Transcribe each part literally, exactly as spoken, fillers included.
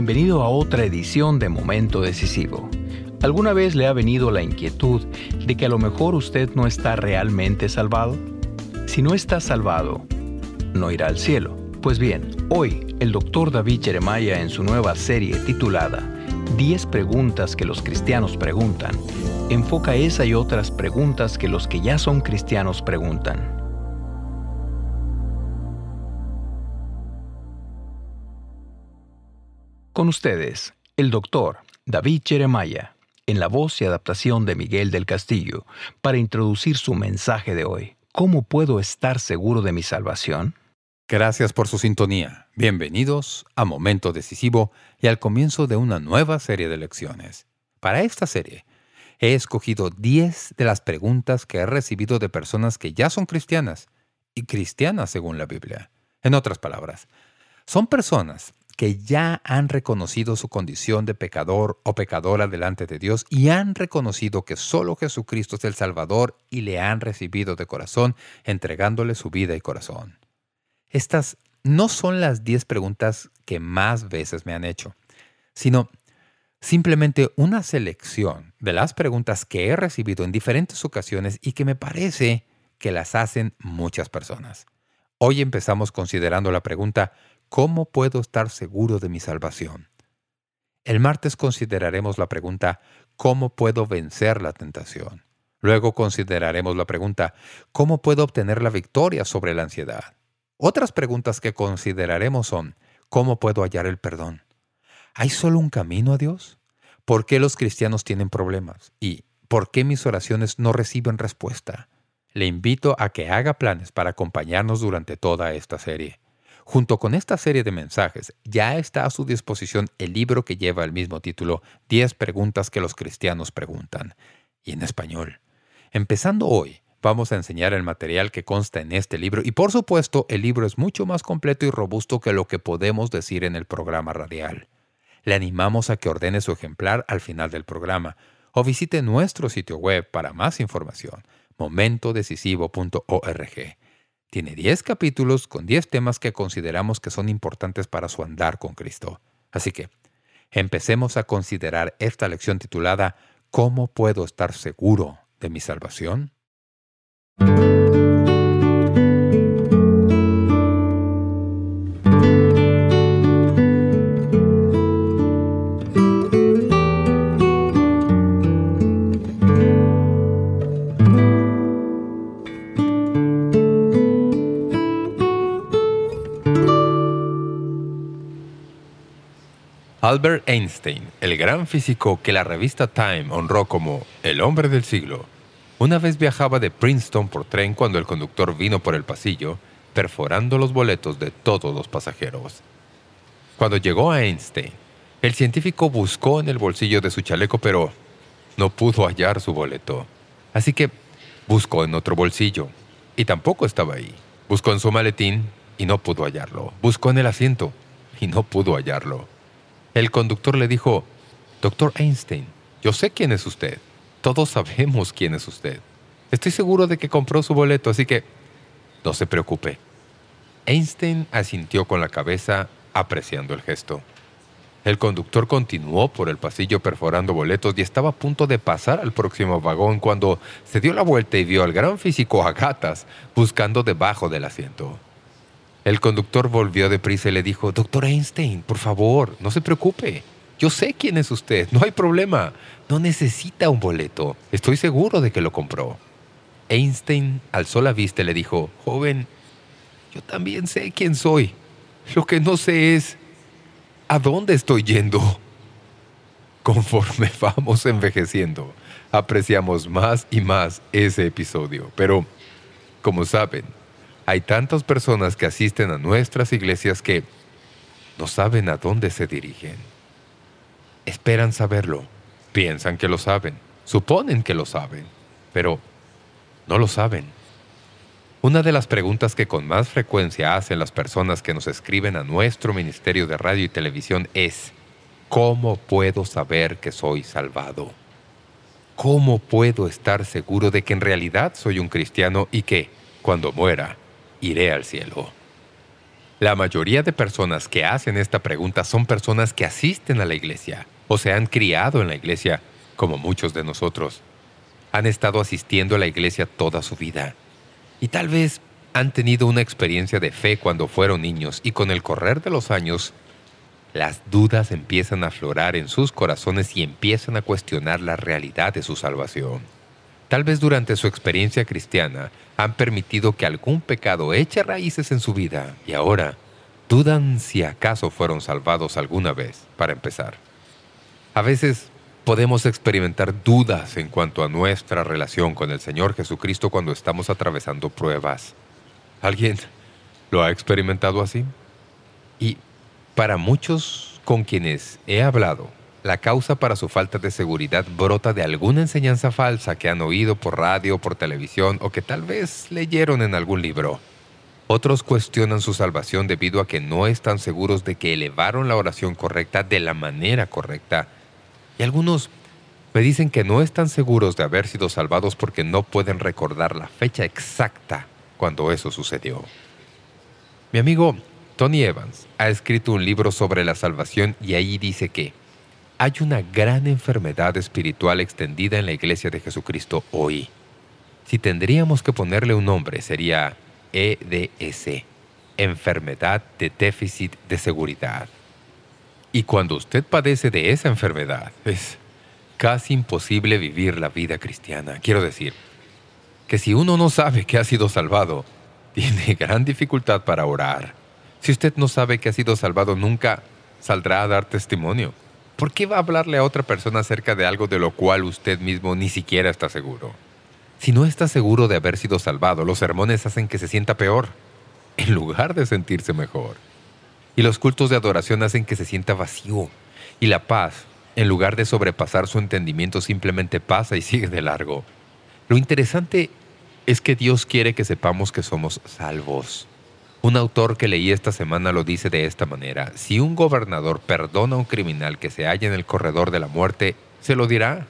Bienvenido a otra edición de Momento Decisivo. ¿Alguna vez le ha venido la inquietud de que a lo mejor usted no está realmente salvado? Si no está salvado, no irá al cielo. Pues bien, hoy el doctor David Jeremiah, en su nueva serie titulada diez preguntas que los cristianos preguntan, enfoca esa y otras preguntas que los que ya son cristianos preguntan. Con ustedes, el doctor David Jeremiah, en la voz y adaptación de Miguel del Castillo, para introducir su mensaje de hoy. ¿Cómo puedo estar seguro de mi salvación? Gracias por su sintonía. Bienvenidos a Momento Decisivo y al comienzo de una nueva serie de lecciones. Para esta serie, he escogido diez de las preguntas que he recibido de personas que ya son cristianas, y cristianas según la Biblia. En otras palabras, son personas que ya han reconocido su condición de pecador o pecadora delante de Dios y han reconocido que solo Jesucristo es el Salvador y le han recibido de corazón, entregándole su vida y corazón. Estas no son las diez preguntas que más veces me han hecho, sino simplemente una selección de las preguntas que he recibido en diferentes ocasiones y que me parece que las hacen muchas personas. Hoy empezamos considerando la pregunta: ¿cómo puedo estar seguro de mi salvación? El martes consideraremos la pregunta: ¿cómo puedo vencer la tentación? Luego consideraremos la pregunta: ¿cómo puedo obtener la victoria sobre la ansiedad? Otras preguntas que consideraremos son: ¿cómo puedo hallar el perdón? ¿Hay solo un camino a Dios? ¿Por qué los cristianos tienen problemas? ¿Y por qué mis oraciones no reciben respuesta? Le invito a que haga planes para acompañarnos durante toda esta serie. Junto con esta serie de mensajes, ya está a su disposición el libro que lleva el mismo título, diez preguntas que los cristianos preguntan, y en español. Empezando hoy, vamos a enseñar el material que consta en este libro, y por supuesto, el libro es mucho más completo y robusto que lo que podemos decir en el programa radial. Le animamos a que ordene su ejemplar al final del programa, o visite nuestro sitio web para más información, momento decisivo punto org. Tiene diez capítulos con diez temas que consideramos que son importantes para su andar con Cristo. Así que, empecemos a considerar esta lección titulada ¿Cómo puedo estar seguro de mi salvación? Albert Einstein, el gran físico que la revista Time honró como el hombre del siglo, una vez viajaba de Princeton por tren cuando el conductor vino por el pasillo, perforando los boletos de todos los pasajeros. Cuando llegó a Einstein, el científico buscó en el bolsillo de su chaleco, pero no pudo hallar su boleto. Así que buscó en otro bolsillo, y tampoco estaba ahí. Buscó en su maletín, y no pudo hallarlo. Buscó en el asiento, y no pudo hallarlo. El conductor le dijo: «Doctor Einstein, yo sé quién es usted. Todos sabemos quién es usted. Estoy seguro de que compró su boleto, así que no se preocupe». Einstein asintió con la cabeza, apreciando el gesto. El conductor continuó por el pasillo perforando boletos y estaba a punto de pasar al próximo vagón cuando se dio la vuelta y vio al gran físico a gatas buscando debajo del asiento. El conductor volvió deprisa y le dijo: «Doctor Einstein, por favor, no se preocupe. Yo sé quién es usted, no hay problema. No necesita un boleto. Estoy seguro de que lo compró». Einstein alzó la vista y le dijo: «Joven, yo también sé quién soy. Lo que no sé es ¿a dónde estoy yendo?». Conforme vamos envejeciendo, apreciamos más y más ese episodio. Pero, como saben, hay tantas personas que asisten a nuestras iglesias que no saben a dónde se dirigen. Esperan saberlo, piensan que lo saben, suponen que lo saben, pero no lo saben. Una de las preguntas que con más frecuencia hacen las personas que nos escriben a nuestro ministerio de radio y televisión es: ¿cómo puedo saber que soy salvado? ¿Cómo puedo estar seguro de que en realidad soy un cristiano y que, cuando muera, iré al cielo? La mayoría de personas que hacen esta pregunta son personas que asisten a la iglesia o se han criado en la iglesia, como muchos de nosotros. Han estado asistiendo a la iglesia toda su vida. Y tal vez han tenido una experiencia de fe cuando fueron niños y con el correr de los años, las dudas empiezan a aflorar en sus corazones y empiezan a cuestionar la realidad de su salvación. Tal vez durante su experiencia cristiana han permitido que algún pecado eche raíces en su vida y ahora dudan si acaso fueron salvados alguna vez, para empezar. A veces podemos experimentar dudas en cuanto a nuestra relación con el Señor Jesucristo cuando estamos atravesando pruebas. ¿Alguien lo ha experimentado así? Y para muchos con quienes he hablado, la causa para su falta de seguridad brota de alguna enseñanza falsa que han oído por radio, por televisión o que tal vez leyeron en algún libro. Otros cuestionan su salvación debido a que no están seguros de que elevaron la oración correcta de la manera correcta. Y algunos me dicen que no están seguros de haber sido salvados porque no pueden recordar la fecha exacta cuando eso sucedió. Mi amigo Tony Evans ha escrito un libro sobre la salvación y ahí dice que hay una gran enfermedad espiritual extendida en la Iglesia de Jesucristo hoy. Si tendríamos que ponerle un nombre, sería E D S, Enfermedad de Déficit de Seguridad. Y cuando usted padece de esa enfermedad, es casi imposible vivir la vida cristiana. Quiero decir, que si uno no sabe que ha sido salvado, tiene gran dificultad para orar. Si usted no sabe que ha sido salvado, nunca saldrá a dar testimonio. ¿Por qué va a hablarle a otra persona acerca de algo de lo cual usted mismo ni siquiera está seguro? Si no está seguro de haber sido salvado, los sermones hacen que se sienta peor, en lugar de sentirse mejor. Y los cultos de adoración hacen que se sienta vacío. Y la paz, en lugar de sobrepasar su entendimiento, simplemente pasa y sigue de largo. Lo interesante es que Dios quiere que sepamos que somos salvos. Un autor que leí esta semana lo dice de esta manera: si un gobernador perdona a un criminal que se halla en el corredor de la muerte, se lo dirá.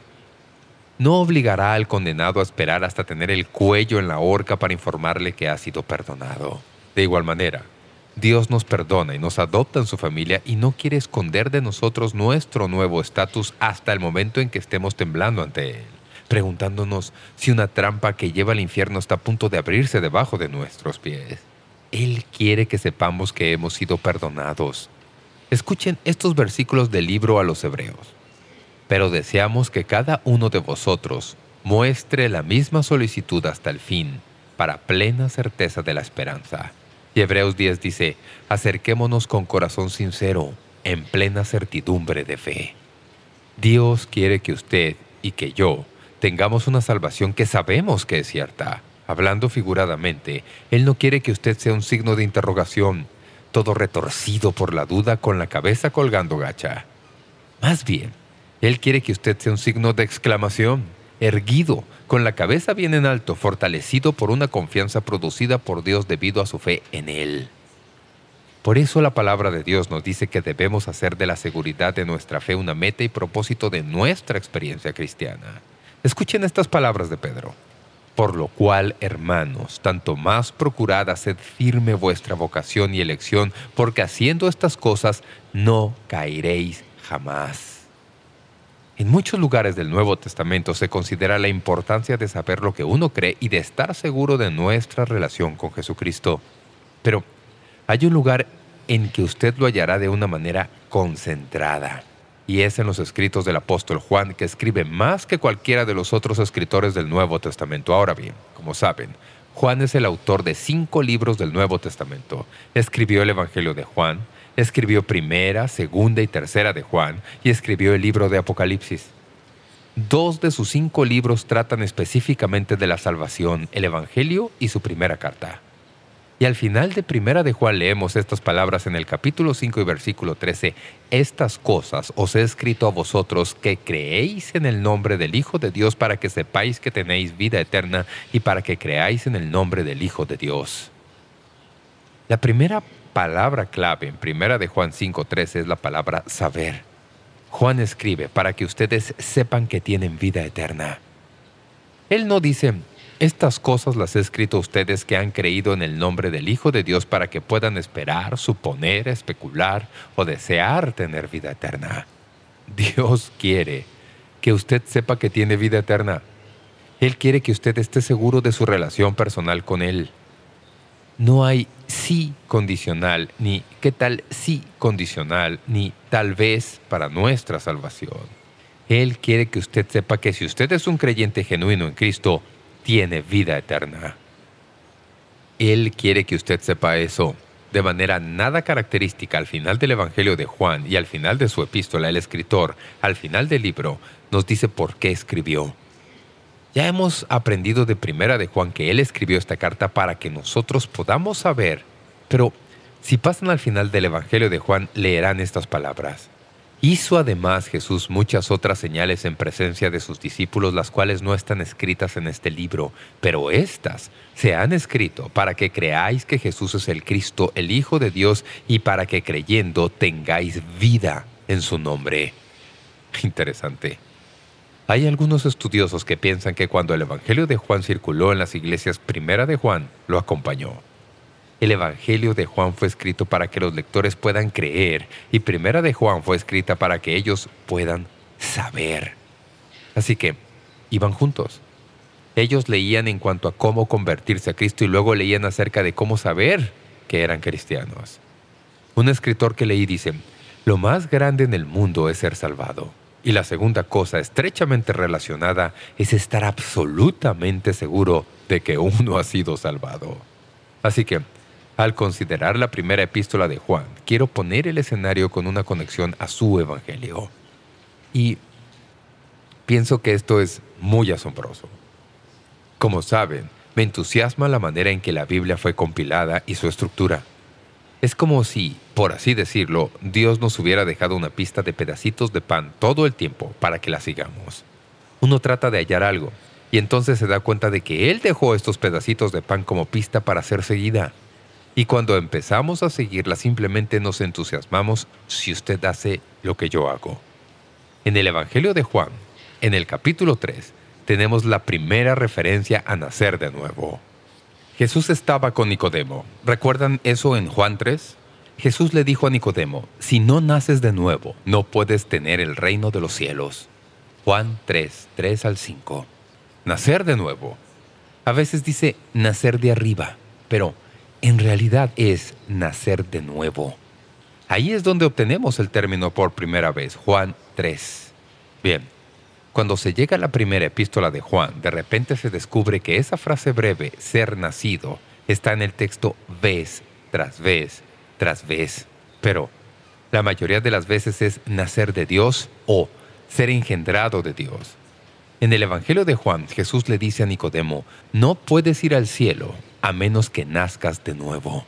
No obligará al condenado a esperar hasta tener el cuello en la horca para informarle que ha sido perdonado. De igual manera, Dios nos perdona y nos adopta en su familia y no quiere esconder de nosotros nuestro nuevo estatus hasta el momento en que estemos temblando ante Él, preguntándonos si una trampa que lleva al infierno está a punto de abrirse debajo de nuestros pies. Él quiere que sepamos que hemos sido perdonados. Escuchen estos versículos del libro a los Hebreos. Pero deseamos que cada uno de vosotros muestre la misma solicitud hasta el fin, para plena certeza de la esperanza. Y Hebreos diez dice, acerquémonos con corazón sincero, en plena certidumbre de fe. Dios quiere que usted y que yo tengamos una salvación que sabemos que es cierta. Hablando figuradamente, Él no quiere que usted sea un signo de interrogación, todo retorcido por la duda con la cabeza colgando gacha. Más bien, Él quiere que usted sea un signo de exclamación, erguido, con la cabeza bien en alto, fortalecido por una confianza producida por Dios debido a su fe en Él. Por eso la palabra de Dios nos dice que debemos hacer de la seguridad de nuestra fe una meta y propósito de nuestra experiencia cristiana. Escuchen estas palabras de Pedro. Por lo cual, hermanos, tanto más procurad hacer firme vuestra vocación y elección, porque haciendo estas cosas no caeréis jamás. En muchos lugares del Nuevo Testamento se considera la importancia de saber lo que uno cree y de estar seguro de nuestra relación con Jesucristo. Pero hay un lugar en que usted lo hallará de una manera concentrada. Y es en los escritos del apóstol Juan, que escribe más que cualquiera de los otros escritores del Nuevo Testamento. Ahora bien, como saben, Juan es el autor de cinco libros del Nuevo Testamento. Escribió el Evangelio de Juan, escribió Primera, Segunda y Tercera de Juan, y escribió el libro de Apocalipsis. Dos de sus cinco libros tratan específicamente de la salvación, el Evangelio y su primera carta. Y al final de Primera de Juan leemos estas palabras en el capítulo cinco y versículo trece. Estas cosas os he escrito a vosotros que creéis en el nombre del Hijo de Dios para que sepáis que tenéis vida eterna y para que creáis en el nombre del Hijo de Dios. La primera palabra clave en Primera de Juan cinco trece es la palabra saber. Juan escribe para que ustedes sepan que tienen vida eterna. Él no dice, Estas cosas las he escrito a ustedes que han creído en el nombre del Hijo de Dios para que puedan esperar, suponer, especular o desear tener vida eterna. Dios quiere que usted sepa que tiene vida eterna. Él quiere que usted esté seguro de su relación personal con Él. No hay sí condicional, ni qué tal sí condicional, ni tal vez para nuestra salvación. Él quiere que usted sepa que si usted es un creyente genuino en Cristo, tiene vida eterna. Él quiere que usted sepa eso. De manera nada característica, al final del Evangelio de Juan y al final de su epístola, el escritor, al final del libro, nos dice por qué escribió. Ya hemos aprendido de Primera de Juan que él escribió esta carta para que nosotros podamos saber, pero si pasan al final del Evangelio de Juan, leerán estas palabras. Hizo además Jesús muchas otras señales en presencia de sus discípulos, las cuales no están escritas en este libro, pero éstas se han escrito para que creáis que Jesús es el Cristo, el Hijo de Dios, y para que creyendo tengáis vida en su nombre. Interesante. Hay algunos estudiosos que piensan que cuando el Evangelio de Juan circuló en las iglesias, Primera de Juan lo acompañó. El Evangelio de Juan fue escrito para que los lectores puedan creer y Primera de Juan fue escrita para que ellos puedan saber. Así que iban juntos. Ellos leían en cuanto a cómo convertirse a Cristo y luego leían acerca de cómo saber que eran cristianos. Un escritor que leí dice, lo más grande en el mundo es ser salvado. Y la segunda cosa estrechamente relacionada es estar absolutamente seguro de que uno ha sido salvado. Así que, al considerar la primera epístola de Juan, quiero poner el escenario con una conexión a su evangelio. Y pienso que esto es muy asombroso. Como saben, me entusiasma la manera en que la Biblia fue compilada y su estructura. Es como si, por así decirlo, Dios nos hubiera dejado una pista de pedacitos de pan todo el tiempo para que la sigamos. Uno trata de hallar algo, y entonces se da cuenta de que Él dejó estos pedacitos de pan como pista para ser seguida. Y cuando empezamos a seguirla, simplemente nos entusiasmamos si usted hace lo que yo hago. En el Evangelio de Juan, en el capítulo tres, tenemos la primera referencia a nacer de nuevo. Jesús estaba con Nicodemo. ¿Recuerdan eso en Juan tres? Jesús le dijo a Nicodemo, si no naces de nuevo, no puedes tener el reino de los cielos. Juan tres, tres al cinco. Nacer de nuevo. A veces dice nacer de arriba, pero en realidad es nacer de nuevo. Ahí es donde obtenemos el término por primera vez, Juan tres. Bien, cuando se llega a la primera epístola de Juan, de repente se descubre que esa frase breve, ser nacido, está en el texto vez tras vez tras vez. Pero la mayoría de las veces es nacer de Dios o ser engendrado de Dios. En el Evangelio de Juan, Jesús le dice a Nicodemo, no puedes ir al cielo a menos que nazcas de nuevo.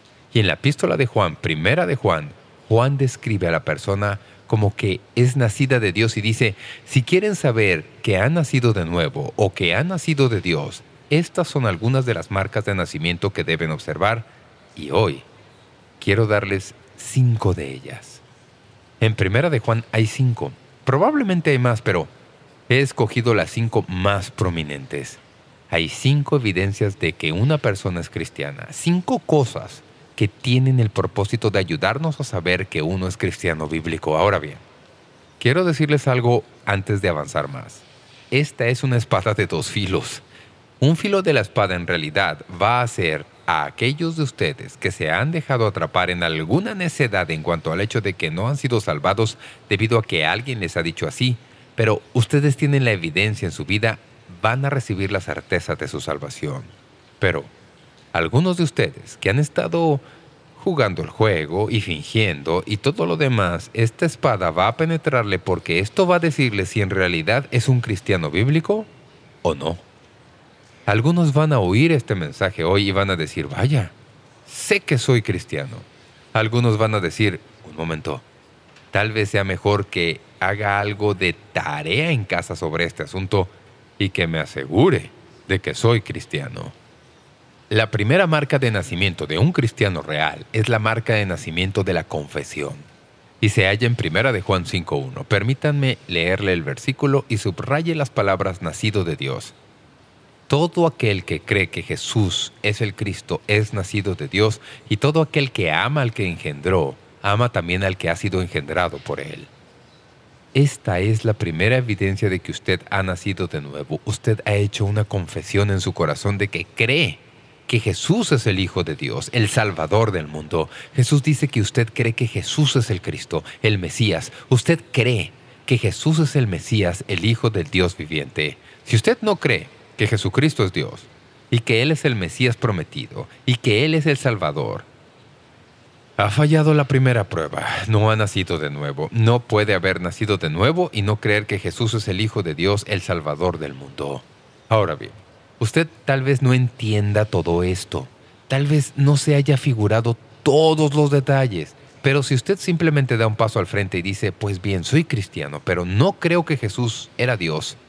Y en la epístola de Juan, primera de Juan, Juan describe a la persona como que es nacida de Dios y dice, si quieren saber que han nacido de nuevo o que han nacido de Dios, estas son algunas de las marcas de nacimiento que deben observar, y hoy quiero darles cinco de ellas. En primera de Juan hay cinco, probablemente hay más, pero he escogido las cinco más prominentes. Hay cinco evidencias de que una persona es cristiana, cinco cosas que tienen el propósito de ayudarnos a saber que uno es cristiano bíblico. Ahora bien, quiero decirles algo antes de avanzar más. Esta es una espada de dos filos. Un filo de la espada en realidad va a ser a aquellos de ustedes que se han dejado atrapar en alguna necedad en cuanto al hecho de que no han sido salvados debido a que alguien les ha dicho así, pero ustedes tienen la evidencia en su vida, van a recibir la certeza de su salvación. Pero algunos de ustedes que han estado jugando el juego y fingiendo y todo lo demás, esta espada va a penetrarle porque esto va a decirle si en realidad es un cristiano bíblico o no. Algunos van a oír este mensaje hoy y van a decir, vaya, sé que soy cristiano. Algunos van a decir, un momento, tal vez sea mejor que haga algo de tarea en casa sobre este asunto y que me asegure de que soy cristiano. La primera marca de nacimiento de un cristiano real es la marca de nacimiento de la confesión. Y se halla en primera de Juan cinco uno. Permítanme leerle el versículo y subraye las palabras nacido de Dios. Todo aquel que cree que Jesús es el Cristo es nacido de Dios, y todo aquel que ama al que engendró, ama también al que ha sido engendrado por Él. Esta es la primera evidencia de que usted ha nacido de nuevo. Usted ha hecho una confesión en su corazón de que cree que Jesús es el Hijo de Dios, el Salvador del mundo. Jesús dice que usted cree que Jesús es el Cristo, el Mesías. Usted cree que Jesús es el Mesías, el Hijo del Dios viviente. Si usted no cree que Jesucristo es Dios, y que Él es el Mesías prometido, y que Él es el Salvador, ha fallado la primera prueba. No ha nacido de nuevo. No puede haber nacido de nuevo y no creer que Jesús es el Hijo de Dios, el Salvador del mundo. Ahora bien, usted tal vez no entienda todo esto. Tal vez no se haya figurado todos los detalles. Pero si usted simplemente da un paso al frente y dice, pues bien, soy cristiano, pero no creo que Jesús era Dios,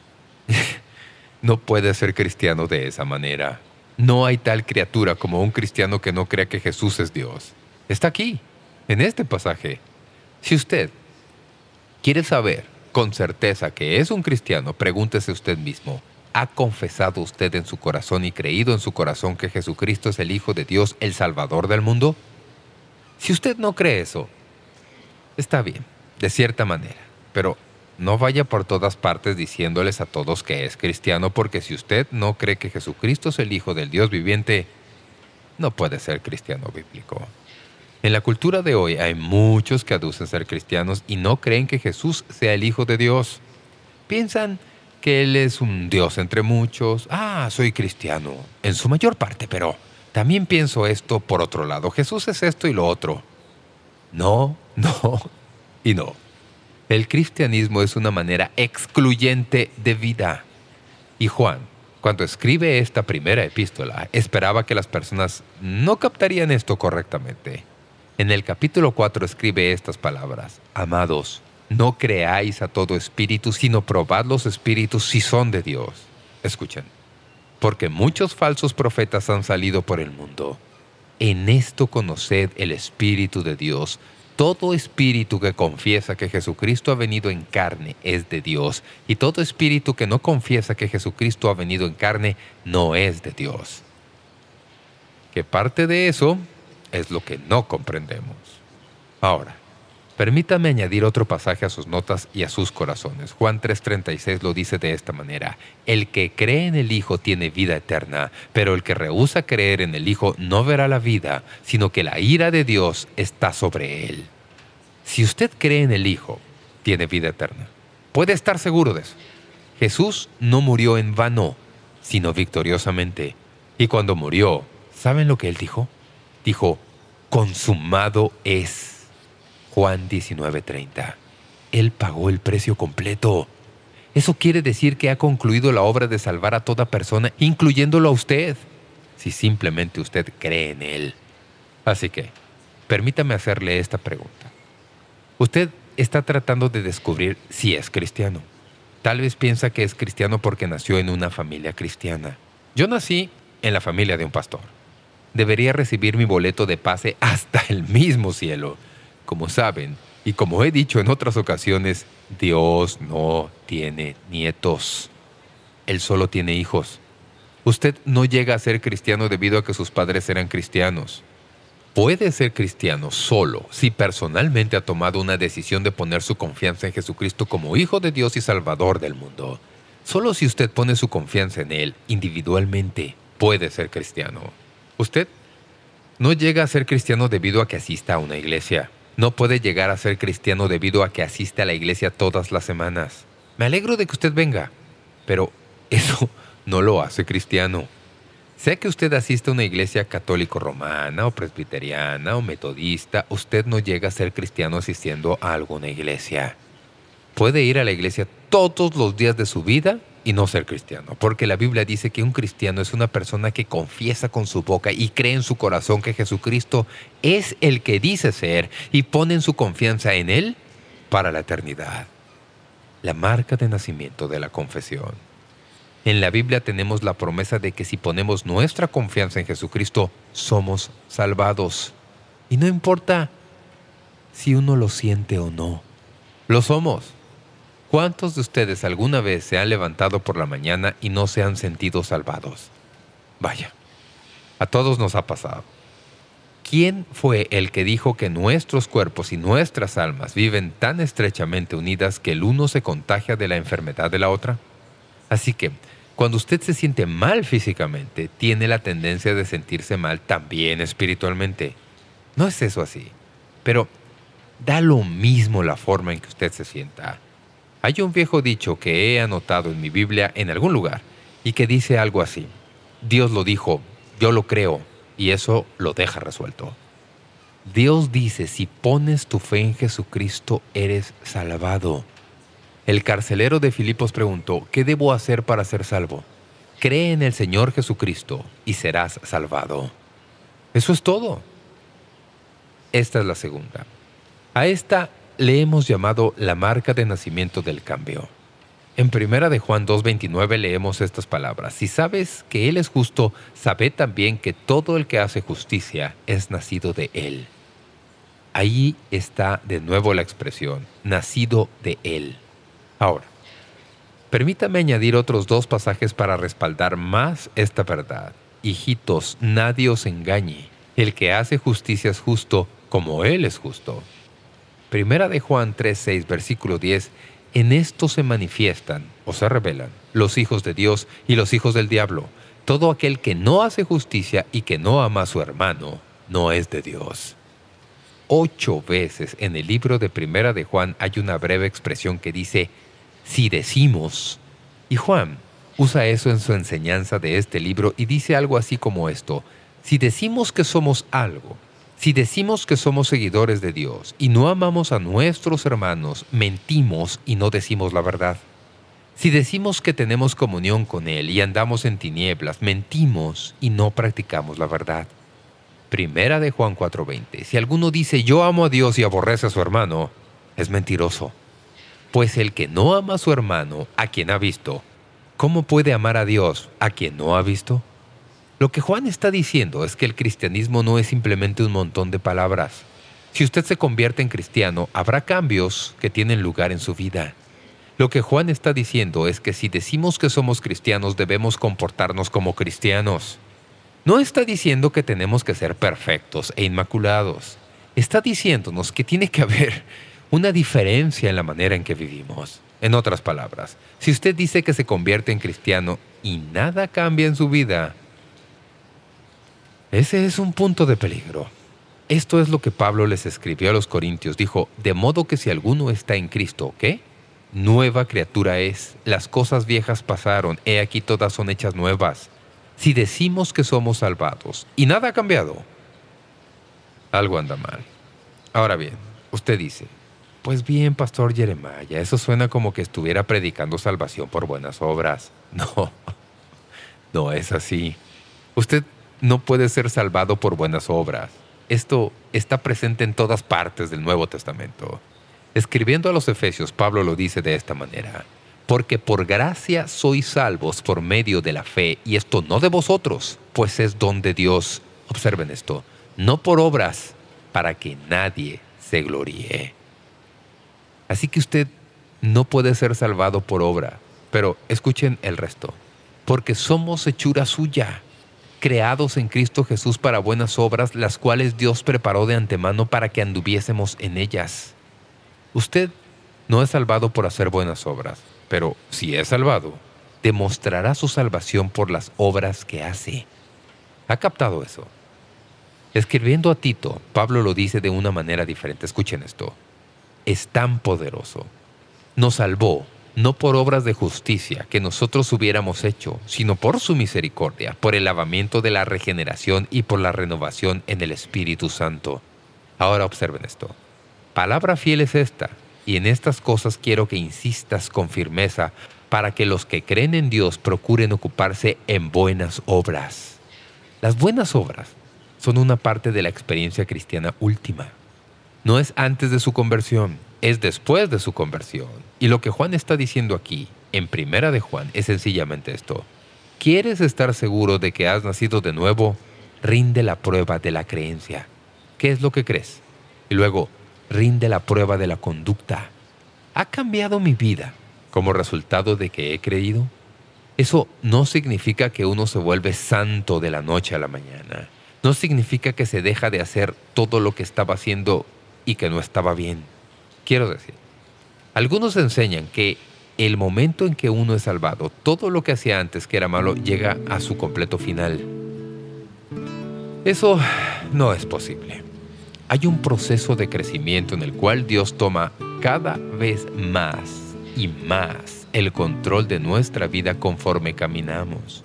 no puede ser cristiano de esa manera. No hay tal criatura como un cristiano que no crea que Jesús es Dios. Está aquí, en este pasaje. Si usted quiere saber con certeza que es un cristiano, pregúntese usted mismo, ¿ha confesado usted en su corazón y creído en su corazón que Jesucristo es el Hijo de Dios, el Salvador del mundo? Si usted no cree eso, está bien, de cierta manera, pero no vaya por todas partes diciéndoles a todos que es cristiano, porque si usted no cree que Jesucristo es el Hijo del Dios viviente, no puede ser cristiano bíblico. En la cultura de hoy hay muchos que aducen ser cristianos y no creen que Jesús sea el Hijo de Dios. Piensan que Él es un Dios entre muchos. Ah, soy cristiano, en su mayor parte, pero también pienso esto por otro lado. Jesús es esto y lo otro. No, no y no. El cristianismo es una manera excluyente de vida. Y Juan, cuando escribe esta primera epístola, esperaba que las personas no captarían esto correctamente. En el capítulo cuatro escribe estas palabras: Amados, no creáis a todo espíritu, sino probad los espíritus si son de Dios. Escuchen. Porque muchos falsos profetas han salido por el mundo. En esto conoced el Espíritu de Dios. Todo espíritu que confiesa que Jesucristo ha venido en carne es de Dios, y todo espíritu que no confiesa que Jesucristo ha venido en carne no es de Dios. Que parte de eso es lo que no comprendemos. Ahora, permítame añadir otro pasaje a sus notas y a sus corazones. Juan tres treinta y seis lo dice de esta manera: El que cree en el Hijo tiene vida eterna, pero el que rehúsa creer en el Hijo no verá la vida, sino que la ira de Dios está sobre él. Si usted cree en el Hijo, tiene vida eterna. Puede estar seguro de eso. Jesús no murió en vano, sino victoriosamente. Y cuando murió, ¿saben lo que Él dijo? Dijo, consumado es. Juan diecinueve treinta. Él pagó el precio completo. Eso quiere decir que ha concluido la obra de salvar a toda persona, incluyéndolo a usted, si simplemente usted cree en Él. Así que, permítame hacerle esta pregunta. Usted está tratando de descubrir si es cristiano. Tal vez piensa que es cristiano porque nació en una familia cristiana. Yo nací en la familia de un pastor. Debería recibir mi boleto de pase hasta el mismo cielo. Como saben, y como he dicho en otras ocasiones, Dios no tiene nietos. Él solo tiene hijos. Usted no llega a ser cristiano debido a que sus padres eran cristianos. Puede ser cristiano solo si personalmente ha tomado una decisión de poner su confianza en Jesucristo como Hijo de Dios y Salvador del mundo. Solo si usted pone su confianza en Él individualmente, puede ser cristiano. Usted no llega a ser cristiano debido a que asista a una iglesia. No puede llegar a ser cristiano debido a que asiste a la iglesia todas las semanas. Me alegro de que usted venga, pero eso no lo hace cristiano. Sea que usted asista a una iglesia católico-romana o presbiteriana o metodista, usted no llega a ser cristiano asistiendo a alguna iglesia. Puede ir a la iglesia todos los días de su vida y no ser cristiano, porque la Biblia dice que un cristiano es una persona que confiesa con su boca y cree en su corazón que Jesucristo es el que dice ser y ponen su confianza en Él para la eternidad. La marca de nacimiento de la confesión. En la Biblia tenemos la promesa de que si ponemos nuestra confianza en Jesucristo, somos salvados. Y no importa si uno lo siente o no, lo somos. ¿Cuántos de ustedes alguna vez se han levantado por la mañana y no se han sentido salvados? Vaya, a todos nos ha pasado. ¿Quién fue el que dijo que nuestros cuerpos y nuestras almas viven tan estrechamente unidas que el uno se contagia de la enfermedad de la otra? Así que, cuando usted se siente mal físicamente, tiene la tendencia de sentirse mal también espiritualmente. No es eso así, pero da lo mismo la forma en que usted se sienta. Hay un viejo dicho que he anotado en mi Biblia en algún lugar y que dice algo así: Dios lo dijo, yo lo creo, y eso lo deja resuelto. Dios dice, si pones tu fe en Jesucristo, eres salvado. El carcelero de Filipos preguntó, ¿qué debo hacer para ser salvo? Cree en el Señor Jesucristo y serás salvado. Eso es todo. Esta es la segunda. A esta le hemos llamado la marca de nacimiento del cambio. En Primera de Juan dos veintinueve leemos estas palabras: si sabes que Él es justo, sabe también que todo el que hace justicia es nacido de Él. Ahí está de nuevo la expresión, nacido de Él. Ahora, permítame añadir otros dos pasajes para respaldar más esta verdad. Hijitos, nadie os engañe. El que hace justicia es justo, como Él es justo. Primera de Juan tres seis, versículo diez, en esto se manifiestan, o se revelan, los hijos de Dios y los hijos del diablo. Todo aquel que no hace justicia y que no ama a su hermano, no es de Dios. Ocho veces en el libro de Primera de Juan hay una breve expresión que dice, si decimos. Y Juan usa eso en su enseñanza de este libro y dice algo así como esto: si decimos que somos algo, si decimos que somos seguidores de Dios y no amamos a nuestros hermanos, mentimos y no decimos la verdad. Si decimos que tenemos comunión con Él y andamos en tinieblas, mentimos y no practicamos la verdad. Primera de Juan cuatro veinte. Si alguno dice, yo amo a Dios y aborrece a su hermano, es mentiroso. Pues el que no ama a su hermano, a quien ha visto, ¿cómo puede amar a Dios, a quien no ha visto? Lo que Juan está diciendo es que el cristianismo no es simplemente un montón de palabras. Si usted se convierte en cristiano, habrá cambios que tienen lugar en su vida. Lo que Juan está diciendo es que si decimos que somos cristianos, debemos comportarnos como cristianos. No está diciendo que tenemos que ser perfectos e inmaculados. Está diciéndonos que tiene que haber una diferencia en la manera en que vivimos. En otras palabras, si usted dice que se convierte en cristiano y nada cambia en su vida, ese es un punto de peligro. Esto es lo que Pablo les escribió a los Corintios. Dijo, de modo que si alguno está en Cristo, ¿qué? Nueva criatura es. Las cosas viejas pasaron, he aquí todas son hechas nuevas. Si decimos que somos salvados y nada ha cambiado, algo anda mal. Ahora bien, usted dice, pues bien, Pastor Jeremiah, eso suena como que estuviera predicando salvación por buenas obras. No, no es así. Usted no puede ser salvado por buenas obras. Esto está presente en todas partes del Nuevo Testamento. Escribiendo a los Efesios, Pablo lo dice de esta manera: porque por gracia sois salvos por medio de la fe, y esto no de vosotros, pues es don de Dios. Observen esto, no por obras, para que nadie se gloríe. Así que usted no puede ser salvado por obra. Pero escuchen el resto. Porque somos hechura suya, creados en Cristo Jesús para buenas obras, las cuales Dios preparó de antemano para que anduviésemos en ellas. Usted no es salvado por hacer buenas obras, pero si es salvado, demostrará su salvación por las obras que hace. ¿Ha captado eso? Escribiendo a Tito, Pablo lo dice de una manera diferente. Escuchen esto. Es tan poderoso. Nos salvó, no por obras de justicia que nosotros hubiéramos hecho, sino por su misericordia, por el lavamiento de la regeneración y por la renovación en el Espíritu Santo. Ahora observen esto. Palabra fiel es esta, y en estas cosas quiero que insistas con firmeza, para que los que creen en Dios procuren ocuparse en buenas obras. Las buenas obras son una parte de la experiencia cristiana última. No es antes de su conversión, es después de su conversión. Y lo que Juan está diciendo aquí, en Primera de Juan, es sencillamente esto. ¿Quieres estar seguro de que has nacido de nuevo? Rinde la prueba de la creencia. ¿Qué es lo que crees? Y luego, rinde la prueba de la conducta. ¿Ha cambiado mi vida? como resultado de que he creído? Eso no significa que uno se vuelve santo de la noche a la mañana. No significa que se deja de hacer todo lo que estaba haciendo y que no estaba bien. Quiero decir, algunos enseñan que el momento en que uno es salvado, todo lo que hacía antes que era malo llega a su completo final. Eso no es posible. Hay un proceso de crecimiento en el cual Dios toma cada vez más y más el control de nuestra vida conforme caminamos.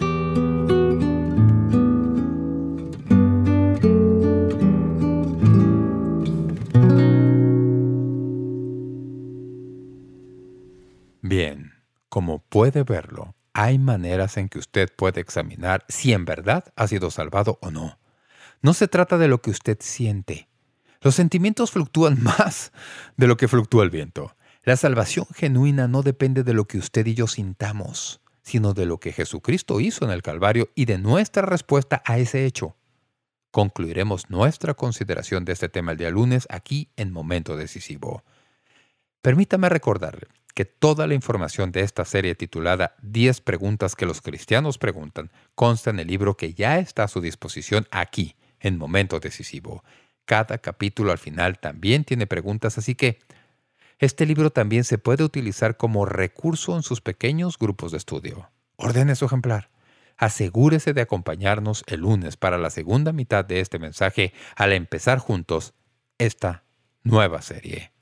Bien, como puede verlo, hay maneras en que usted puede examinar si en verdad ha sido salvado o no. No se trata de lo que usted siente. Los sentimientos fluctúan más de lo que fluctúa el viento. La salvación genuina no depende de lo que usted y yo sintamos, sino de lo que Jesucristo hizo en el Calvario y de nuestra respuesta a ese hecho. Concluiremos nuestra consideración de este tema el día lunes aquí en Momento Decisivo. Permítame recordarle que toda la información de esta serie titulada diez preguntas que los cristianos preguntan consta en el libro que ya está a su disposición aquí en Momento Decisivo. Cada capítulo al final también tiene preguntas, así que este libro también se puede utilizar como recurso en sus pequeños grupos de estudio. Ordene su ejemplar. Asegúrese de acompañarnos el lunes para la segunda mitad de este mensaje al empezar juntos esta nueva serie.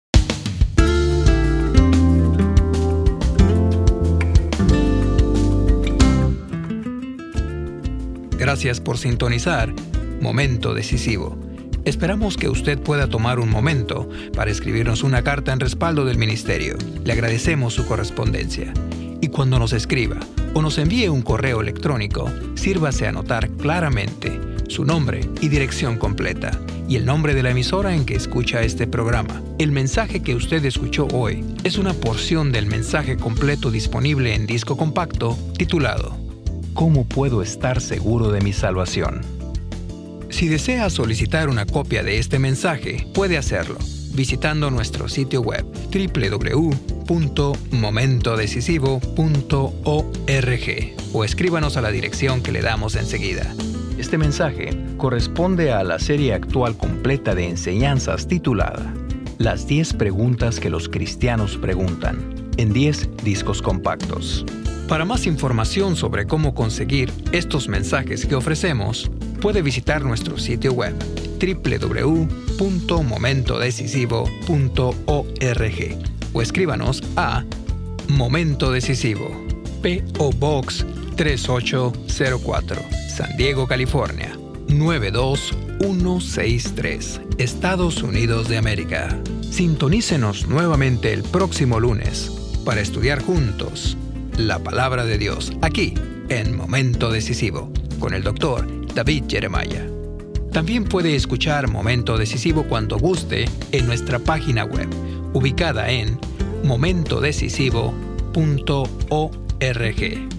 Gracias por sintonizar Momento Decisivo. Esperamos que usted pueda tomar un momento para escribirnos una carta en respaldo del ministerio. Le agradecemos su correspondencia. Y cuando nos escriba o nos envíe un correo electrónico, sírvase a anotar claramente su nombre y dirección completa y el nombre de la emisora en que escucha este programa. El mensaje que usted escuchó hoy es una porción del mensaje completo disponible en disco compacto titulado ¿Cómo puedo estar seguro de mi salvación? Si desea solicitar una copia de este mensaje, puede hacerlo visitando nuestro sitio web doble u doble u doble u punto momento decisivo punto org o escríbanos a la dirección que le damos enseguida. Este mensaje corresponde a la serie actual completa de enseñanzas titulada Las diez preguntas que los cristianos preguntan, en diez discos compactos. Para más información sobre cómo conseguir estos mensajes que ofrecemos, puede visitar nuestro sitio web doble u doble u doble u punto momento decisivo punto org o escríbanos a Momento Decisivo, P O Box tres ocho cero cuatro, San Diego, California, nueve dos uno seis tres, Estados Unidos de América. Sintonícenos nuevamente el próximo lunes para estudiar juntos la Palabra de Dios, aquí en Momento Decisivo, con el doctor David Jeremiah. También puede escuchar Momento Decisivo cuando guste en nuestra página web, ubicada en momento decisivo punto org.